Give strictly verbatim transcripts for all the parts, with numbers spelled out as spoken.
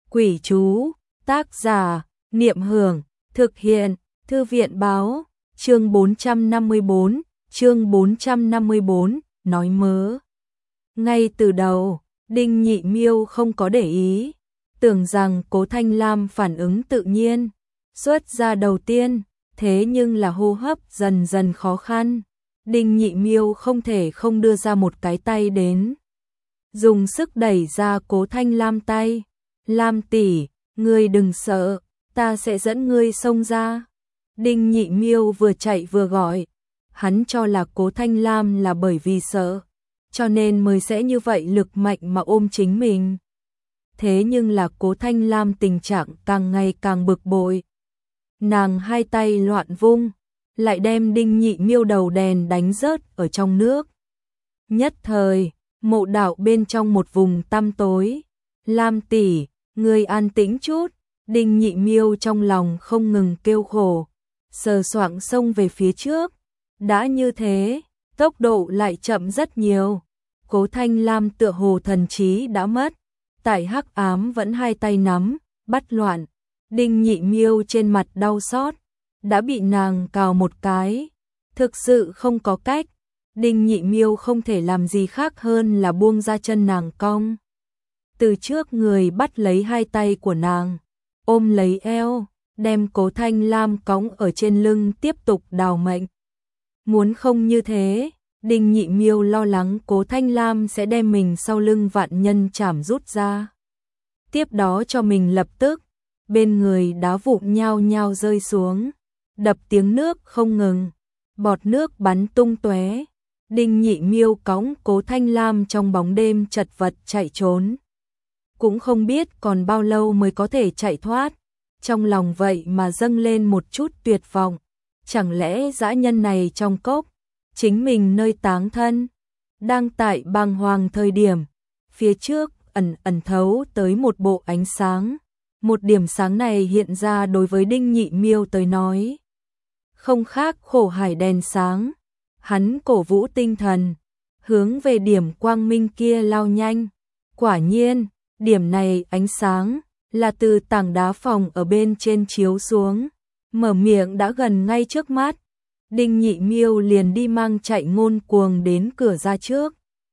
Quỷ chú, tác giả, Niệm Hưởng, thực hiện, Thư viện báo, chương bốn trăm năm mươi bốn, chương bốn trăm năm mươi bốn, nói mớ. Ngay từ đầu, Đinh Nhị Miêu không có để ý, tưởng rằng Cố Thanh Lam phản ứng tự nhiên, xuất ra đầu tiên, thế nhưng là hô hấp dần dần khó khăn. Đinh Nhị Miêu không thể không đưa ra một cái tay đến, dùng sức đẩy ra Cố Thanh Lam tay. Lam tỷ, ngươi đừng sợ, ta sẽ dẫn ngươi xông ra. Đinh Nhị Miêu vừa chạy vừa gọi, hắn cho là Cố Thanh Lam là bởi vì sợ, cho nên mới sẽ như vậy lực mạnh mà ôm chính mình. Thế nhưng là Cố Thanh Lam tình trạng càng ngày càng bực bội. Nàng hai tay loạn vung, lại đem Đinh Nhị Miêu đầu đèn đánh rớt ở trong nước. Nhất thời, mộ đạo bên trong một vùng tăm tối. Lam tỷ, ngươi an tĩnh chút. Đinh Nhị Miêu trong lòng không ngừng kêu khổ, sờ soạng xông về phía trước. Đã như thế, tốc độ lại chậm rất nhiều. Cố Thanh Lam tựa hồ thần trí đã mất, tại hắc ám vẫn hai tay nắm, bắt loạn. Đinh Nhị Miêu trên mặt đau xót, đã bị nàng cào một cái, thực sự không có cách. Đinh Nhị Miêu không thể làm gì khác hơn là buông ra chân nàng cong. Từ trước người bắt lấy hai tay của nàng, ôm lấy eo, đem Cố Thanh Lam cõng ở trên lưng tiếp tục đào mệnh. Muốn không như thế, Đinh Nhị Miêu lo lắng Cố Thanh Lam sẽ đem mình sau lưng vạn nhân chảm rút ra. Tiếp đó cho mình lập tức, bên người đá vụn nhao nhao rơi xuống, đập tiếng nước không ngừng, bọt nước bắn tung tóe. Đinh Nhị Miêu cõng Cố Thanh Lam trong bóng đêm chật vật chạy trốn. Cũng không biết còn bao lâu mới có thể chạy thoát, trong lòng vậy mà dâng lên một chút tuyệt vọng. Chẳng lẽ dã nhân này trong cốc, chính mình nơi táng thân? Đang tại bàng hoàng thời điểm, phía trước ẩn ẩn thấu tới một bộ ánh sáng. Một điểm sáng này hiện ra đối với Đinh Nhị Miêu tới nói, không khác khổ hải đèn sáng. Hắn cổ vũ tinh thần, hướng về điểm quang minh kia lao nhanh. Quả nhiên, điểm này ánh sáng là từ tảng đá phòng ở bên trên chiếu xuống, mở miệng đã gần ngay trước mắt. Đinh Nhị Miêu liền đi mang chạy ngôn cuồng đến cửa ra trước,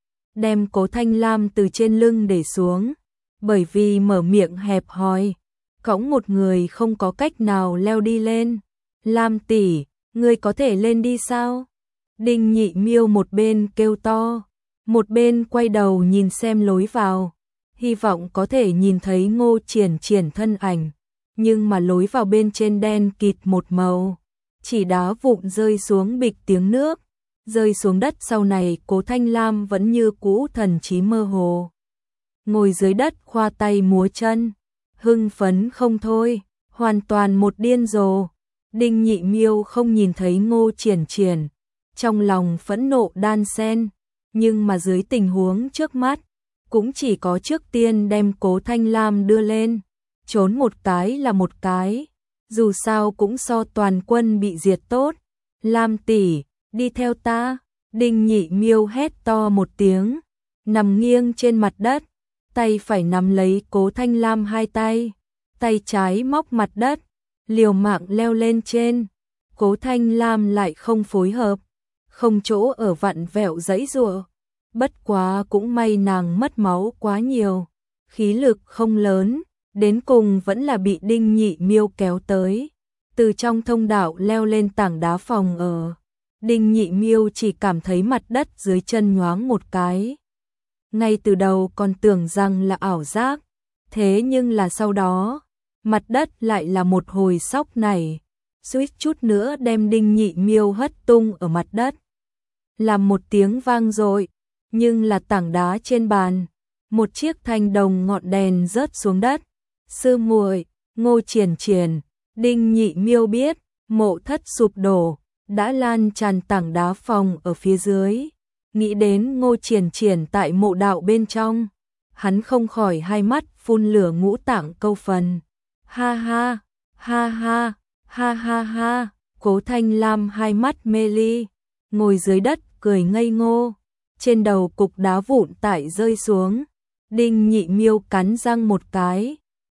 đem Cố Thanh Lam từ trên lưng để xuống, bởi vì mở miệng hẹp hòi, cõng một người không có cách nào leo đi lên. Lam tỷ, ngươi có thể lên đi sao? Đinh Nhị Miêu một bên kêu to, một bên quay đầu nhìn xem lối vào, hy vọng có thể nhìn thấy Ngô Triển Triển thân ảnh, nhưng mà lối vào bên trên đen kịt một màu, chỉ đá vụn rơi xuống bịch tiếng nước, rơi xuống đất. Sau này Cố Thanh Lam vẫn như cũ thần trí mơ hồ, ngồi dưới đất khoa tay múa chân, hưng phấn không thôi, hoàn toàn một điên rồ. Đinh Nhị Miêu không nhìn thấy Ngô Triển Triển, trong lòng phẫn nộ đan xen, nhưng mà dưới tình huống trước mắt, cũng chỉ có trước tiên đem Cố Thanh Lam đưa lên, trốn một cái là một cái, dù sao cũng so toàn quân bị diệt tốt. Lam tỷ, đi theo ta. Đinh Nhị Miêu hét to một tiếng, nằm nghiêng trên mặt đất, tay phải nắm lấy Cố Thanh Lam hai tay, tay trái móc mặt đất, liều mạng leo lên trên. Cố Thanh Lam lại không phối hợp, không chỗ ở vặn vẹo giãy giụa. Bất quá cũng may nàng mất máu quá nhiều, khí lực không lớn, đến cùng vẫn là bị Đinh Nhị Miêu kéo tới, từ trong thông đạo leo lên tảng đá phòng ở. Đinh Nhị Miêu chỉ cảm thấy mặt đất dưới chân nhoáng một cái. Ngay từ đầu còn tưởng rằng là ảo giác, thế nhưng là sau đó, mặt đất lại là một hồi sóc nảy, suýt chút nữa đem Đinh Nhị Miêu hất tung ở mặt đất. Làm một tiếng vang dội, nhưng là tảng đá trên bàn, một chiếc thanh đồng ngọn đèn rớt xuống đất. Sư muội, Ngô Triển Triển. Đinh Nhị Miêu biết, mộ thất sụp đổ, đã lan tràn tảng đá phòng ở phía dưới. Nghĩ đến Ngô Triển Triển tại mộ đạo bên trong, hắn không khỏi hai mắt phun lửa ngũ tạng câu phần. Ha ha, ha ha, ha ha ha. Cố Thanh Lam hai mắt mê ly, ngồi dưới đất cười ngây ngô, trên đầu cục đá vụn tải rơi xuống. Đinh Nhị Miêu cắn răng một cái,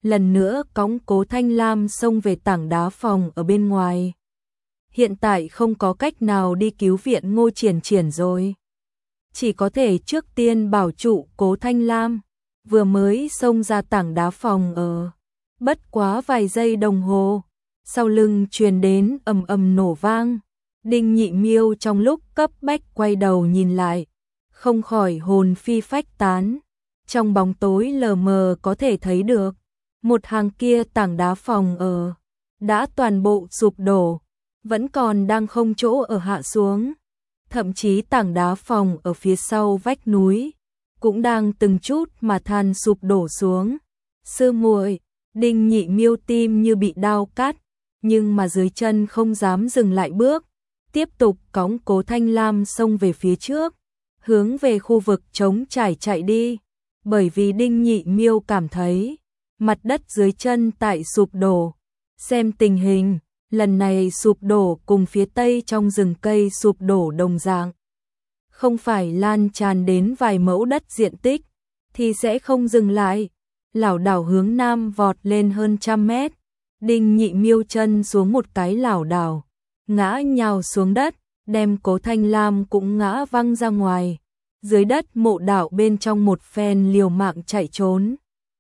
lần nữa cõng Cố Thanh Lam xông về tảng đá phòng ở bên ngoài. Hiện tại không có cách nào đi cứu viện Ngô Triển Triển rồi. Chỉ có thể trước tiên bảo trụ Cố Thanh Lam, vừa mới xông ra tảng đá phòng ở. Bất quá vài giây đồng hồ, sau lưng truyền đến ầm ầm nổ vang. Đinh Nhị Miêu trong lúc cấp bách quay đầu nhìn lại, không khỏi hồn phi phách tán. Trong bóng tối lờ mờ có thể thấy được, một hàng kia tảng đá phòng ở đã toàn bộ sụp đổ, vẫn còn đang không chỗ ở hạ xuống. Thậm chí tảng đá phòng ở phía sau vách núi cũng đang từng chút mà than sụp đổ xuống. Sư muội, Đinh Nhị Miêu tim như bị đao cắt, nhưng mà dưới chân không dám dừng lại bước, tiếp tục cõng Cố Thanh Lam xông về phía trước, hướng về khu vực trống trải chạy đi. Bởi vì Đinh Nhị Miêu cảm thấy mặt đất dưới chân tại sụp đổ. Xem tình hình, lần này sụp đổ cùng phía tây trong rừng cây sụp đổ đồng dạng. Không phải lan tràn đến vài mẫu đất diện tích, thì sẽ không dừng lại. Lảo đảo hướng nam vọt lên hơn trăm mét. Đinh Nhị Miêu chân xuống một cái lảo đảo, ngã nhào xuống đất, đem Cố Thanh Lam cũng ngã văng ra ngoài. Dưới đất mộ đạo bên trong một phen liều mạng chạy trốn,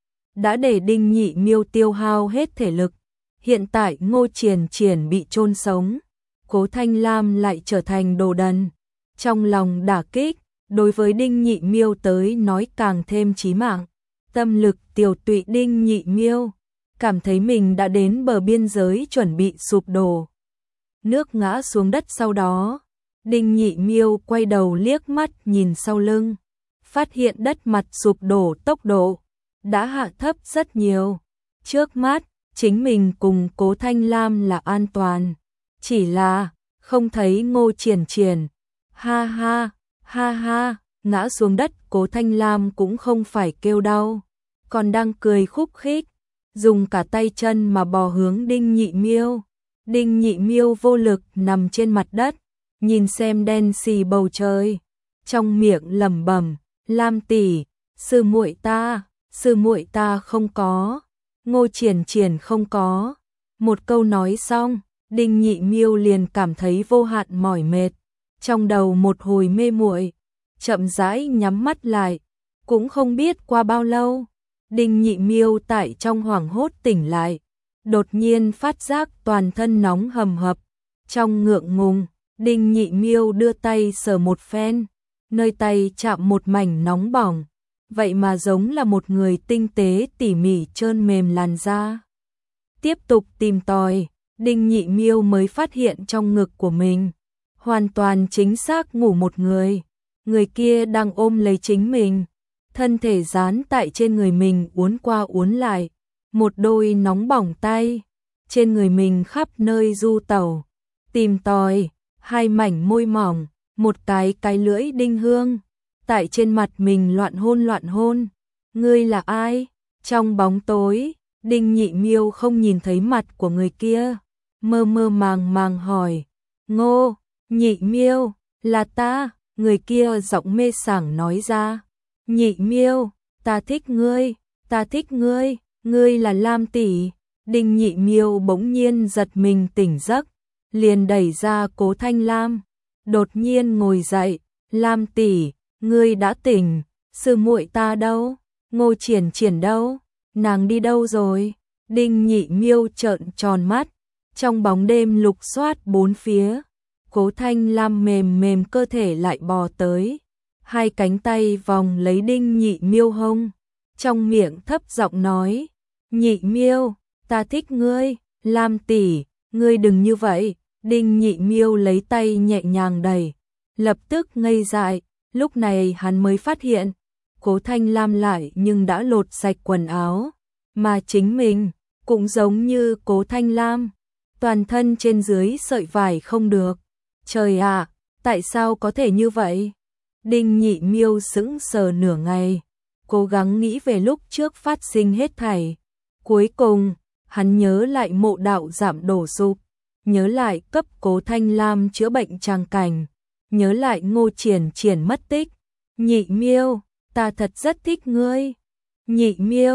đã để Đinh Nhị Miêu tiêu hao hết thể lực. Hiện tại Ngô Triển Triển bị chôn sống, Cố Thanh Lam lại trở thành đồ đần. Trong lòng đả kích, đối với Đinh Nhị Miêu tới nói càng thêm chí mạng. Tâm lực tiểu tụy Đinh Nhị Miêu cảm thấy mình đã đến bờ biên giới chuẩn bị sụp đổ. Nước ngã xuống đất sau đó, Đinh Nhị Miêu quay đầu liếc mắt nhìn sau lưng, phát hiện đất mặt sụp đổ tốc độ đã hạ thấp rất nhiều. Trước mắt, chính mình cùng Cố Thanh Lam là an toàn, chỉ là không thấy Ngô Triển Triển. Ha ha, ha ha, ngã xuống đất Cố Thanh Lam cũng không phải kêu đau, còn đang cười khúc khích, dùng cả tay chân mà bò hướng Đinh Nhị Miêu. Đinh Nhị Miêu vô lực nằm trên mặt đất, nhìn xem đen xì bầu trời, trong miệng lẩm bẩm, Lam tỷ, sư muội ta, sư muội ta không có, Ngô Triển Triển không có. Một câu nói xong, Đinh Nhị Miêu liền cảm thấy vô hạn mỏi mệt, trong đầu một hồi mê muội, chậm rãi nhắm mắt lại. Cũng không biết qua bao lâu, Đinh Nhị Miêu tại trong hoảng hốt tỉnh lại, đột nhiên phát giác toàn thân nóng hầm hập. Trong ngượng ngùng, Đinh Nhị Miêu đưa tay sờ một phen, nơi tay chạm một mảnh nóng bỏng, vậy mà giống là một người tinh tế tỉ mỉ trơn mềm làn da. Tiếp tục tìm tòi, Đinh Nhị Miêu mới phát hiện trong ngực của mình hoàn toàn chính xác ngủ một người. Người kia đang ôm lấy chính mình, thân thể dán tại trên người mình uốn qua uốn lại, một đôi nóng bỏng tay trên người mình khắp nơi du tẩu, tìm tòi. Hai mảnh môi mỏng, một cái cái lưỡi đinh hương, tại trên mặt mình loạn hôn loạn hôn. Ngươi là ai? Trong bóng tối, Đinh Nhị Miêu không nhìn thấy mặt của người kia, mơ mơ màng màng hỏi. Ngô, Nhị Miêu, là ta, người kia giọng mê sảng nói ra. Nhị Miêu, ta thích ngươi, ta thích ngươi, ngươi là Lam tỷ. Đinh Nhị Miêu bỗng nhiên giật mình tỉnh giấc, liền đẩy ra Cố Thanh Lam, đột nhiên ngồi dậy. Lam tỷ, ngươi đã tỉnh, sư muội ta đâu? Ngô Triển Triển đâu? Nàng đi đâu rồi? Đinh Nhị Miêu trợn tròn mắt, trong bóng đêm lục soát bốn phía. Cố Thanh Lam mềm mềm cơ thể lại bò tới, hai cánh tay vòng lấy Đinh Nhị Miêu hông, trong miệng thấp giọng nói. Nhị Miêu, ta thích ngươi. Lam tỷ, ngươi đừng như vậy. Đinh Nhị Miêu lấy tay nhẹ nhàng đẩy, lập tức ngây dại. Lúc này hắn mới phát hiện, Cố Thanh Lam lại nhưng đã lột sạch quần áo, mà chính mình cũng giống như Cố Thanh Lam, toàn thân trên dưới sợi vải không được. Trời ạ, tại sao có thể như vậy? Đinh Nhị Miêu sững sờ nửa ngày, cố gắng nghĩ về lúc trước phát sinh hết thảy. Cuối cùng, hắn nhớ lại mộ đạo giảm đổ sụp, nhớ lại cấp Cố Thanh Lam chữa bệnh tràng cảnh, nhớ lại Ngô Triển Triển mất tích. Nhị Miêu, ta thật rất thích ngươi. Nhị Miêu,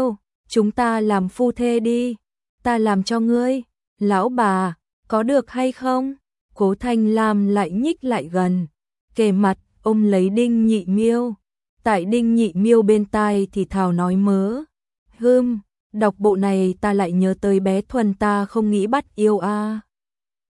chúng ta làm phu thê đi, ta làm cho ngươi. Lão bà, có được hay không? Cố Thanh Lam lại nhích lại gần, kề mặt ôm lấy Đinh Nhị Miêu. Tại Đinh Nhị Miêu bên tai thì thào nói mớ. Hừm, đọc bộ này ta lại nhớ tới bé Thuần ta không nghĩ bắt yêu a. À.